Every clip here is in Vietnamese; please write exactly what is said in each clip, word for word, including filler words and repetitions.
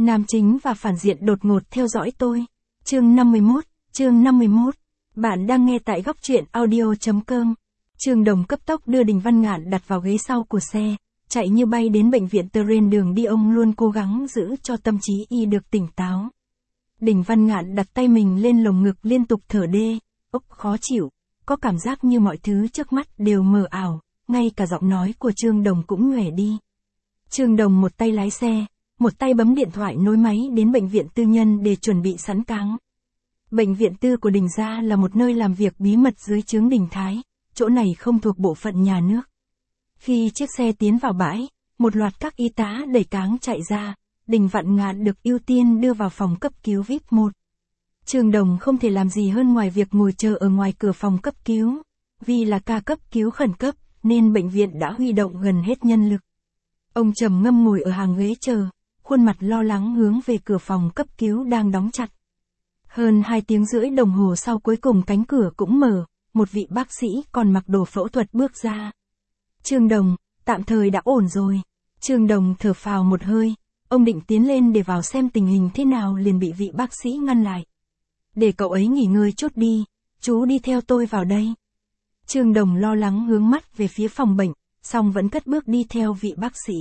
Nam chính và phản diện đột ngột theo dõi tôi. Chương năm mươi mốt, chương năm mươi mốt. Bạn đang nghe tại góc truyện audio chấm com. Trương Đồng cấp tốc đưa Đình Văn Ngạn đặt vào ghế sau của xe, chạy như bay đến bệnh viện. Trên đường đi ông luôn cố gắng giữ cho tâm trí y được tỉnh táo. Đình Văn Ngạn đặt tay mình lên lồng ngực liên tục thở đê, ốc khó chịu, có cảm giác như mọi thứ trước mắt đều mờ ảo, ngay cả giọng nói của Trương Đồng cũng nhòe đi. Trương Đồng một tay lái xe, một tay bấm điện thoại nối máy đến bệnh viện tư nhân để chuẩn bị sẵn cáng. Bệnh viện tư của Đình gia là một nơi làm việc bí mật dưới trướng Đình Thái, chỗ này không thuộc bộ phận nhà nước. Khi chiếc xe tiến vào bãi, một loạt các y tá đẩy cáng chạy ra, Đình Văn Ngạn được ưu tiên đưa vào phòng cấp cứu vi ai pi một. Trương Đồng không thể làm gì hơn ngoài việc ngồi chờ ở ngoài cửa phòng cấp cứu. Vì là ca cấp cứu khẩn cấp, nên bệnh viện đã huy động gần hết nhân lực. Ông trầm ngâm ngồi ở hàng ghế chờ, khuôn mặt lo lắng hướng về cửa phòng cấp cứu đang đóng chặt. Hơn hai tiếng rưỡi đồng hồ sau cuối cùng cánh cửa cũng mở, một vị bác sĩ còn mặc đồ phẫu thuật bước ra. Trương Đồng, tạm thời đã ổn rồi. Trương Đồng thở phào một hơi, ông định tiến lên để vào xem tình hình thế nào liền bị vị bác sĩ ngăn lại. Để cậu ấy nghỉ ngơi chút đi, chú đi theo tôi vào đây. Trương Đồng lo lắng hướng mắt về phía phòng bệnh, song vẫn cất bước đi theo vị bác sĩ.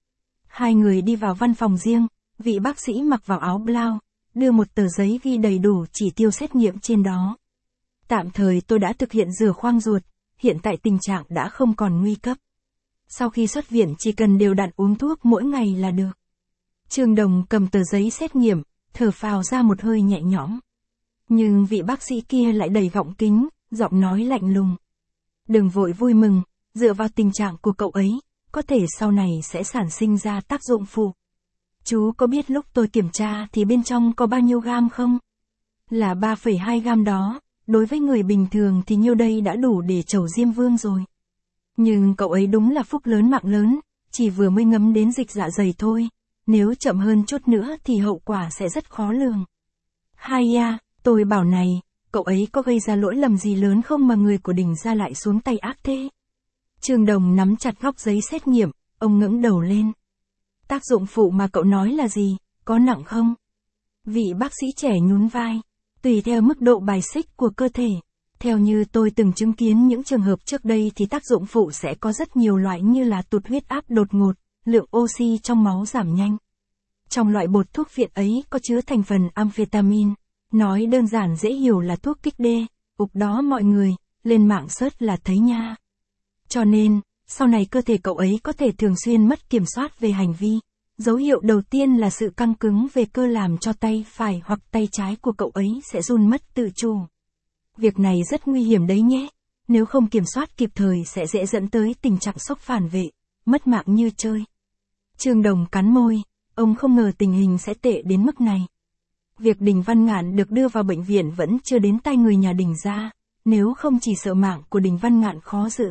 Hai người đi vào văn phòng riêng, vị bác sĩ mặc vào áo blau, đưa một tờ giấy ghi đầy đủ chỉ tiêu xét nghiệm trên đó. Tạm thời tôi đã thực hiện rửa khoang ruột, hiện tại tình trạng đã không còn nguy cấp. Sau khi xuất viện chỉ cần đều đặn uống thuốc mỗi ngày là được. Trương Đồng cầm tờ giấy xét nghiệm, thở phào ra một hơi nhẹ nhõm. Nhưng vị bác sĩ kia lại đầy gọng kính, giọng nói lạnh lùng. Đừng vội vui mừng, dựa vào tình trạng của cậu ấy, có thể sau này sẽ sản sinh ra tác dụng phụ. Chú có biết lúc tôi kiểm tra thì bên trong có bao nhiêu gam không? Là ba phẩy hai gam đó, đối với người bình thường thì nhiêu đây đã đủ để trầu Diêm Vương rồi. Nhưng cậu ấy đúng là phúc lớn mạng lớn, chỉ vừa mới ngấm đến dịch dạ dày thôi, nếu chậm hơn chút nữa thì hậu quả sẽ rất khó lường. Hai ya, tôi bảo này, cậu ấy có gây ra lỗi lầm gì lớn không mà người của Đình gia lại xuống tay ác thế? Trương Đồng nắm chặt góc giấy xét nghiệm, ông ngẩng đầu lên. Tác dụng phụ mà cậu nói là gì, có nặng không? Vị bác sĩ trẻ nhún vai. Tùy theo mức độ bài xích của cơ thể. Theo như tôi từng chứng kiến những trường hợp trước đây thì tác dụng phụ sẽ có rất nhiều loại như là tụt huyết áp đột ngột, lượng oxy trong máu giảm nhanh. Trong loại bột thuốc viện ấy có chứa thành phần amphetamine. Nói đơn giản dễ hiểu là thuốc kích đê, ục đó mọi người, lên mạng search là thấy nha. Cho nên, sau này cơ thể cậu ấy có thể thường xuyên mất kiểm soát về hành vi. Dấu hiệu đầu tiên là sự căng cứng về cơ làm cho tay phải hoặc tay trái của cậu ấy sẽ run mất tự chủ. Việc này rất nguy hiểm đấy nhé. Nếu không kiểm soát kịp thời sẽ dễ dẫn tới tình trạng sốc phản vệ, mất mạng như chơi. Trương Đồng cắn môi, ông không ngờ tình hình sẽ tệ đến mức này. Việc Đình Văn Ngạn được đưa vào bệnh viện vẫn chưa đến tay người nhà Đình gia, nếu không chỉ sợ mạng của Đình Văn Ngạn khó giữ.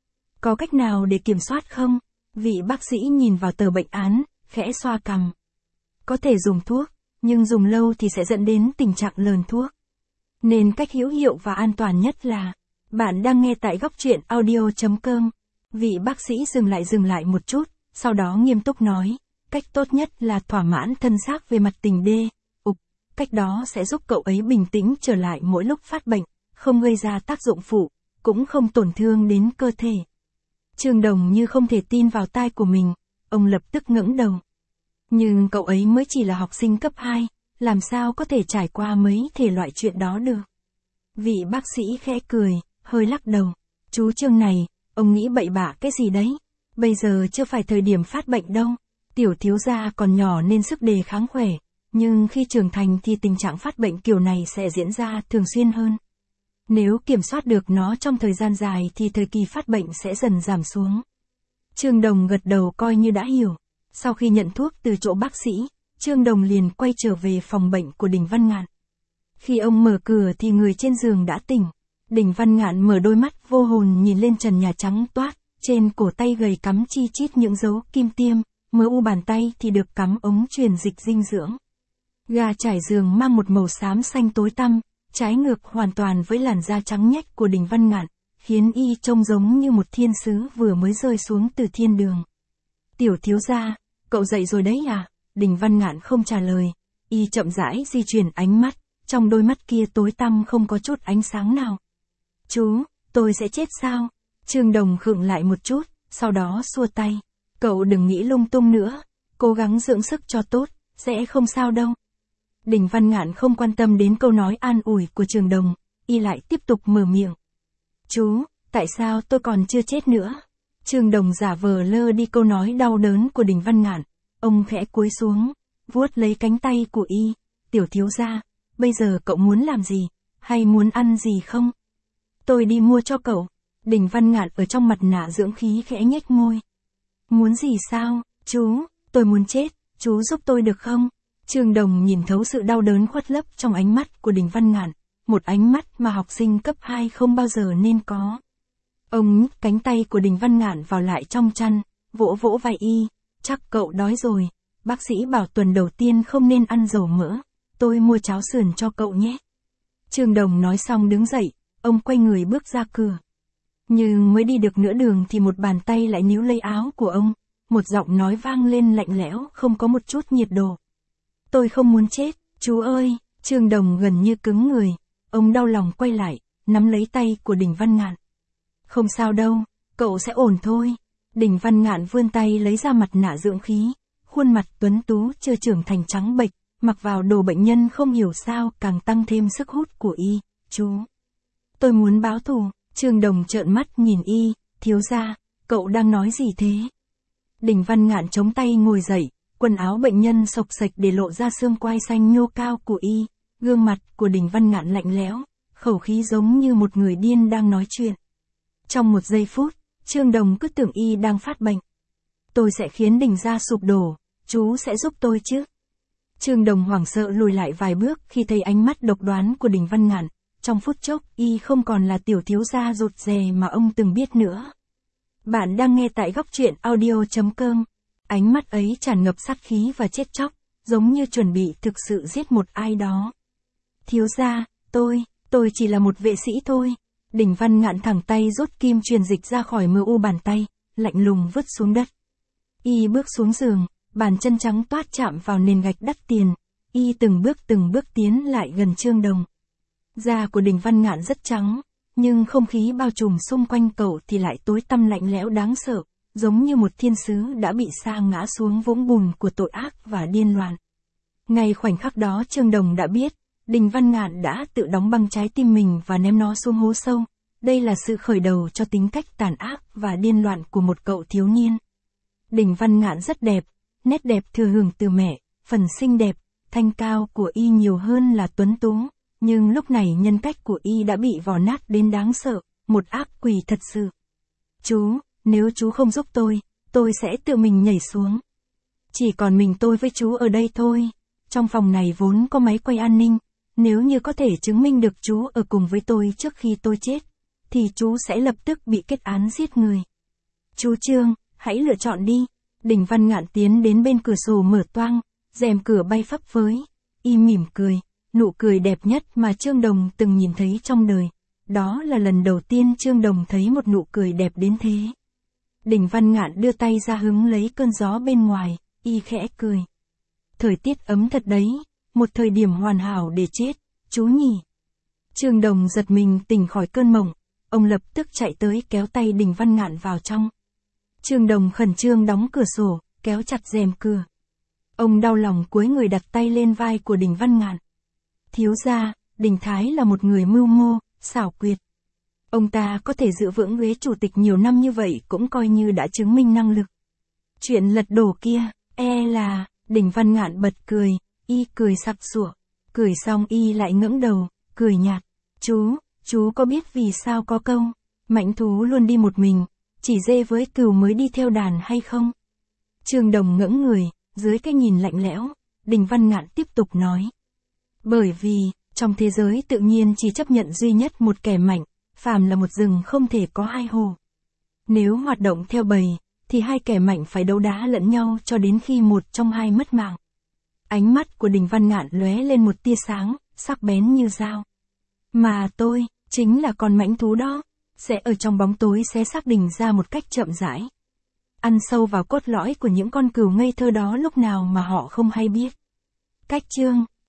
Có cách nào để kiểm soát không? Vị bác sĩ nhìn vào tờ bệnh án, khẽ xoa cằm. Có thể dùng thuốc, nhưng dùng lâu thì sẽ dẫn đến tình trạng lờn thuốc. Nên cách hữu hiệu và an toàn nhất là, bạn đang nghe tại góc truyện audio chấm com. Vị bác sĩ dừng lại dừng lại một chút, sau đó nghiêm túc nói, cách tốt nhất là thỏa mãn thân xác về mặt tình đê, ục, cách đó sẽ giúp cậu ấy bình tĩnh trở lại mỗi lúc phát bệnh, không gây ra tác dụng phụ, cũng không tổn thương đến cơ thể. Trương Đồng như không thể tin vào tai của mình, ông lập tức ngẩng đầu. Nhưng cậu ấy mới chỉ là học sinh cấp hai, làm sao có thể trải qua mấy thể loại chuyện đó được. Vị bác sĩ khẽ cười, hơi lắc đầu. Chú Trương này, ông nghĩ bậy bạ cái gì đấy? Bây giờ chưa phải thời điểm phát bệnh đâu. Tiểu thiếu gia còn nhỏ nên sức đề kháng khỏe, nhưng khi trưởng thành thì tình trạng phát bệnh kiểu này sẽ diễn ra thường xuyên hơn. Nếu kiểm soát được nó trong thời gian dài thì thời kỳ phát bệnh sẽ dần giảm xuống. Trương Đồng gật đầu coi như đã hiểu. Sau khi nhận thuốc từ chỗ bác sĩ, Trương Đồng liền quay trở về phòng bệnh của Đình Văn Ngạn. Khi ông mở cửa thì người trên giường đã tỉnh. Đình Văn Ngạn mở đôi mắt vô hồn nhìn lên trần nhà trắng toát, trên cổ tay gầy cắm chi chít những dấu kim tiêm, mớ u bàn tay thì được cắm ống truyền dịch dinh dưỡng. Ga trải giường mang một màu xám xanh tối tăm, trái ngược hoàn toàn với làn da trắng nhách của Đình Văn Ngạn, khiến y trông giống như một thiên sứ vừa mới rơi xuống từ thiên đường. Tiểu thiếu gia, cậu dậy rồi đấy à? Đình Văn Ngạn không trả lời, y chậm rãi di chuyển ánh mắt, trong đôi mắt kia tối tăm không có chút ánh sáng nào. Chú, tôi sẽ chết sao? Trương Đồng khựng lại một chút, sau đó xua tay. Cậu đừng nghĩ lung tung nữa, cố gắng dưỡng sức cho tốt, sẽ không sao đâu. Đình Văn Ngạn không quan tâm đến câu nói an ủi của Trương Đồng, y lại tiếp tục mở miệng. Chú, tại sao tôi còn chưa chết nữa? Trương Đồng giả vờ lơ đi câu nói đau đớn của Đình Văn Ngạn, ông khẽ cúi xuống, vuốt lấy cánh tay của y, tiểu thiếu gia, bây giờ cậu muốn làm gì, hay muốn ăn gì không? Tôi đi mua cho cậu. Đình Văn Ngạn ở trong mặt nạ dưỡng khí khẽ nhếch môi. Muốn gì sao, chú, tôi muốn chết, chú giúp tôi được không? Trương Đồng nhìn thấu sự đau đớn khuất lấp trong ánh mắt của Đình Văn Ngạn, một ánh mắt mà học sinh cấp hai không bao giờ nên có. Ông nhấc cánh tay của Đình Văn Ngạn vào lại trong chăn, vỗ vỗ vai y, chắc cậu đói rồi, bác sĩ bảo tuần đầu tiên không nên ăn dầu mỡ, tôi mua cháo sườn cho cậu nhé. Trương Đồng nói xong đứng dậy, ông quay người bước ra cửa. Nhưng mới đi được nửa đường thì một bàn tay lại níu lấy áo của ông, một giọng nói vang lên lạnh lẽo không có một chút nhiệt độ. Tôi không muốn chết, chú ơi, Trương Đồng gần như cứng người, ông đau lòng quay lại, nắm lấy tay của Đình Văn Ngạn. Không sao đâu, cậu sẽ ổn thôi. Đình Văn Ngạn vươn tay lấy ra mặt nạ dưỡng khí, khuôn mặt tuấn tú chưa trưởng thành trắng bệch, mặc vào đồ bệnh nhân không hiểu sao càng tăng thêm sức hút của y. Chú, tôi muốn báo thù. Trương Đồng trợn mắt nhìn y, thiếu gia, cậu đang nói gì thế? Đình Văn Ngạn chống tay ngồi dậy, quần áo bệnh nhân xộc xệch để lộ ra xương quai xanh nhô cao của y, gương mặt của Đình Văn Ngạn lạnh lẽo, khẩu khí giống như một người điên đang nói chuyện. Trong một giây phút, Trương Đồng cứ tưởng y đang phát bệnh. Tôi sẽ khiến Đình gia sụp đổ, chú sẽ giúp tôi chứ? Trương Đồng hoảng sợ lùi lại vài bước khi thấy ánh mắt độc đoán của Đình Văn Ngạn. Trong phút chốc, y không còn là tiểu thiếu gia rụt rè mà ông từng biết nữa. Bạn đang nghe tại góc truyện audio chấm com. Ánh mắt ấy tràn ngập sát khí và chết chóc, giống như chuẩn bị thực sự giết một ai đó. Thiếu gia, tôi, tôi chỉ là một vệ sĩ thôi. Đình Văn Ngạn thẳng tay rút kim truyền dịch ra khỏi mờ u bàn tay, lạnh lùng vứt xuống đất. Y bước xuống giường, bàn chân trắng toát chạm vào nền gạch đắt tiền. Y từng bước từng bước tiến lại gần Trương Đồng. Da của Đình Văn Ngạn rất trắng, nhưng không khí bao trùm xung quanh cậu thì lại tối tăm lạnh lẽo đáng sợ, giống như một thiên sứ đã bị sa ngã xuống vũng bùn của tội ác và điên loạn. Ngay khoảnh khắc đó Trương Đồng đã biết, Đình Văn Ngạn đã tự đóng băng trái tim mình và ném nó xuống hố sâu. Đây là sự khởi đầu cho tính cách tàn ác và điên loạn của một cậu thiếu niên. Đình Văn Ngạn rất đẹp, nét đẹp thừa hưởng từ mẹ, phần xinh đẹp, thanh cao của y nhiều hơn là tuấn tú. Nhưng lúc này nhân cách của y đã bị vò nát đến đáng sợ, một ác quỷ thật sự. Chú, nếu chú không giúp tôi, tôi sẽ tự mình nhảy xuống. Chỉ còn mình tôi với chú ở đây thôi. Trong phòng này vốn có máy quay an ninh, nếu như có thể chứng minh được chú ở cùng với tôi trước khi tôi chết, thì chú sẽ lập tức bị kết án giết người. Chú Trương, hãy lựa chọn đi. Đình Văn Ngạn tiến đến bên cửa sổ mở toang, rèm cửa bay phấp phới, y mỉm cười. Nụ cười đẹp nhất mà Trương Đồng từng nhìn thấy trong đời. Đó là lần đầu tiên Trương Đồng thấy một nụ cười đẹp đến thế. Đình Văn Ngạn đưa tay ra hứng lấy cơn gió bên ngoài, y khẽ cười. Thời tiết ấm thật đấy, một thời điểm hoàn hảo để chết, chú nhỉ. Trương Đồng giật mình tỉnh khỏi cơn mộng, ông lập tức chạy tới kéo tay Đình Văn Ngạn vào trong. Trương Đồng khẩn trương đóng cửa sổ, kéo chặt rèm cửa. Ông đau lòng cúi người đặt tay lên vai của Đình Văn Ngạn. Thiếu gia, Đình Thái là một người mưu mô, xảo quyệt. Ông ta có thể giữ vững ghế chủ tịch nhiều năm như vậy cũng coi như đã chứng minh năng lực. Chuyện lật đổ kia, e là, Đình Văn Ngạn bật cười, y cười sặc sụa. Cười xong y lại ngẩng đầu, cười nhạt. Chú, chú có biết vì sao có câu, mãnh thú luôn đi một mình, chỉ dê với cừu mới đi theo đàn hay không? Trương Đồng ngẩng người, dưới cái nhìn lạnh lẽo, Đình Văn Ngạn tiếp tục nói. Bởi vì, trong thế giới tự nhiên chỉ chấp nhận duy nhất một kẻ mạnh, phàm là một rừng không thể có hai hồ. Nếu hoạt động theo bầy, thì hai kẻ mạnh phải đấu đá lẫn nhau cho đến khi một trong hai mất mạng. Ánh mắt của Đình Văn Ngạn lóe lên một tia sáng, sắc bén như dao. Mà tôi, chính là con mãnh thú đó, sẽ ở trong bóng tối xé xác Đình ra một cách chậm rãi. ăn sâu vào cốt lõi của những con cừu ngây thơ đó lúc nào mà họ không hay biết. Cách chương